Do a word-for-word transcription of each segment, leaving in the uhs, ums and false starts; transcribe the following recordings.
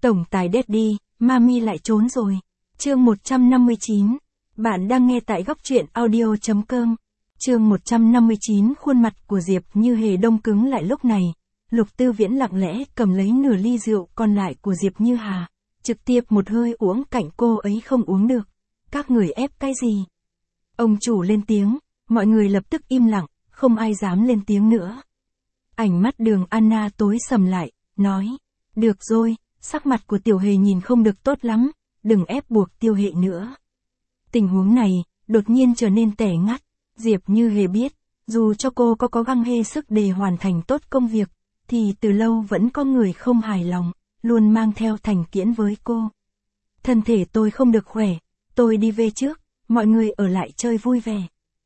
Tổng tài Daddy, Mami lại trốn rồi. Chương một trăm năm mươi chín. Bạn đang nghe tại góc truyện audio chấm com. Chương một trăm năm mươi chín. Khuôn mặt của Diệp Như Hề đông cứng lại lúc này. Lục Tư Viễn lặng lẽ cầm lấy nửa ly rượu còn lại của Diệp Như Hà, trực tiếp một hơi uống cạnh cô ấy không uống được. Các người ép cái gì? Ông chủ lên tiếng, mọi người lập tức im lặng, không ai dám lên tiếng nữa. Ánh mắt Đường Anna tối sầm lại, nói, được rồi, sắc mặt của Tiểu Hề nhìn không được tốt lắm, đừng ép buộc Tiêu Hệ nữa. Tình huống này, đột nhiên trở nên tẻ ngắt, Diệp Như Hề biết, dù cho cô có có gắng hết sức để hoàn thành tốt công việc, thì từ lâu vẫn có người không hài lòng, luôn mang theo thành kiến với cô. Thân thể tôi không được khỏe, tôi đi về trước, mọi người ở lại chơi vui vẻ.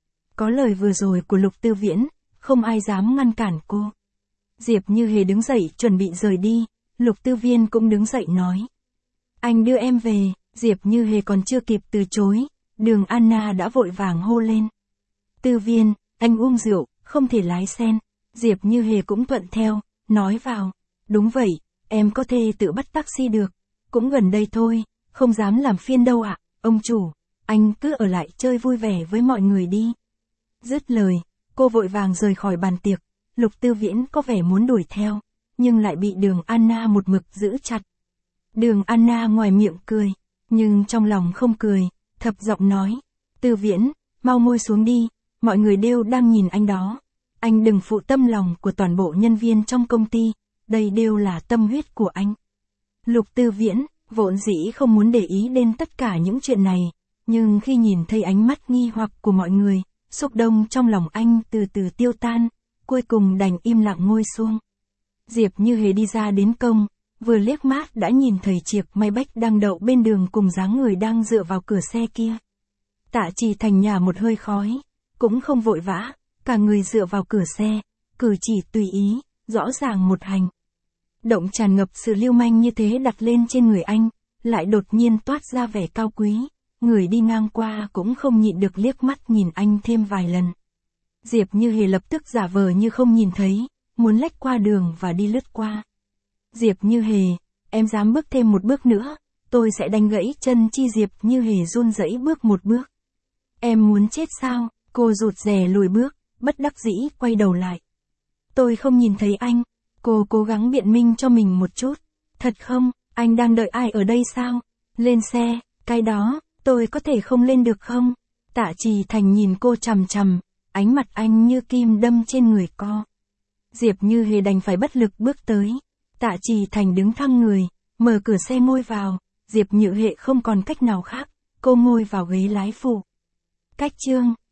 Có lời vừa rồi của Lục Tư Viễn, không ai dám ngăn cản cô. Diệp Như Hề đứng dậy chuẩn bị rời đi, Lục Tư Viên cũng đứng dậy nói. Anh đưa em về, Diệp Như Hề còn chưa kịp từ chối, Đường Anna đã vội vàng hô lên. Tư Viên, anh uống rượu, không thể lái xe. Diệp Như Hề cũng thuận theo, nói vào. Đúng vậy, em có thể tự bắt taxi được, cũng gần đây thôi, không dám làm phiền đâu ạ, ông chủ, anh cứ ở lại chơi vui vẻ với mọi người đi. Dứt lời, cô vội vàng rời khỏi bàn tiệc, Lục Tư Viễn có vẻ muốn đuổi theo, nhưng lại bị Đường Anna một mực giữ chặt. Đường Anna ngoài miệng cười, nhưng trong lòng không cười, thập giọng nói, Tư Viễn, mau ngồi xuống đi, mọi người đều đang nhìn anh đó. Anh đừng phụ tâm lòng của toàn bộ nhân viên trong công ty, đây đều là tâm huyết của anh. Lục Tư Viễn, vốn dĩ không muốn để ý đến tất cả những chuyện này, nhưng khi nhìn thấy ánh mắt nghi hoặc của mọi người, xúc động trong lòng anh từ từ tiêu tan, cuối cùng đành im lặng ngồi xuống. Diệp Như Hề đi ra đến công, vừa liếc mắt đã nhìn thấy chiếc máy bách đang đậu bên đường cùng dáng người đang dựa vào cửa xe kia. Tạ Trì Thành nhả một hơi khói, cũng không vội vã, cả người dựa vào cửa xe, cử chỉ tùy ý, rõ ràng một hành động tràn ngập sự lưu manh như thế đặt lên trên người anh, lại đột nhiên toát ra vẻ cao quý, người đi ngang qua cũng không nhịn được liếc mắt nhìn anh thêm vài lần. Diệp Như Hề lập tức giả vờ như không nhìn thấy, muốn lách qua đường và đi lướt qua. Diệp Như Hề, em dám bước thêm một bước nữa, tôi sẽ đánh gãy chân chi. Diệp Như Hề run rẩy bước một bước. Em muốn chết sao? Cô rụt rè lùi bước, bất đắc dĩ quay đầu lại. Tôi không nhìn thấy anh. Cô cố gắng biện minh cho mình một chút. Thật không, anh đang đợi ai ở đây sao? Lên xe, cái đó, tôi có thể không lên được không? Tạ Trì Thành nhìn cô chằm chằm, ánh mặt anh như kim đâm trên người co. Diệp Như Hề đành phải bất lực bước tới. Tạ Trì Thành đứng thăng người, mở cửa xe ngồi vào, Diệp Như Hề không còn cách nào khác, cô ngồi vào ghế lái phụ. Cách chương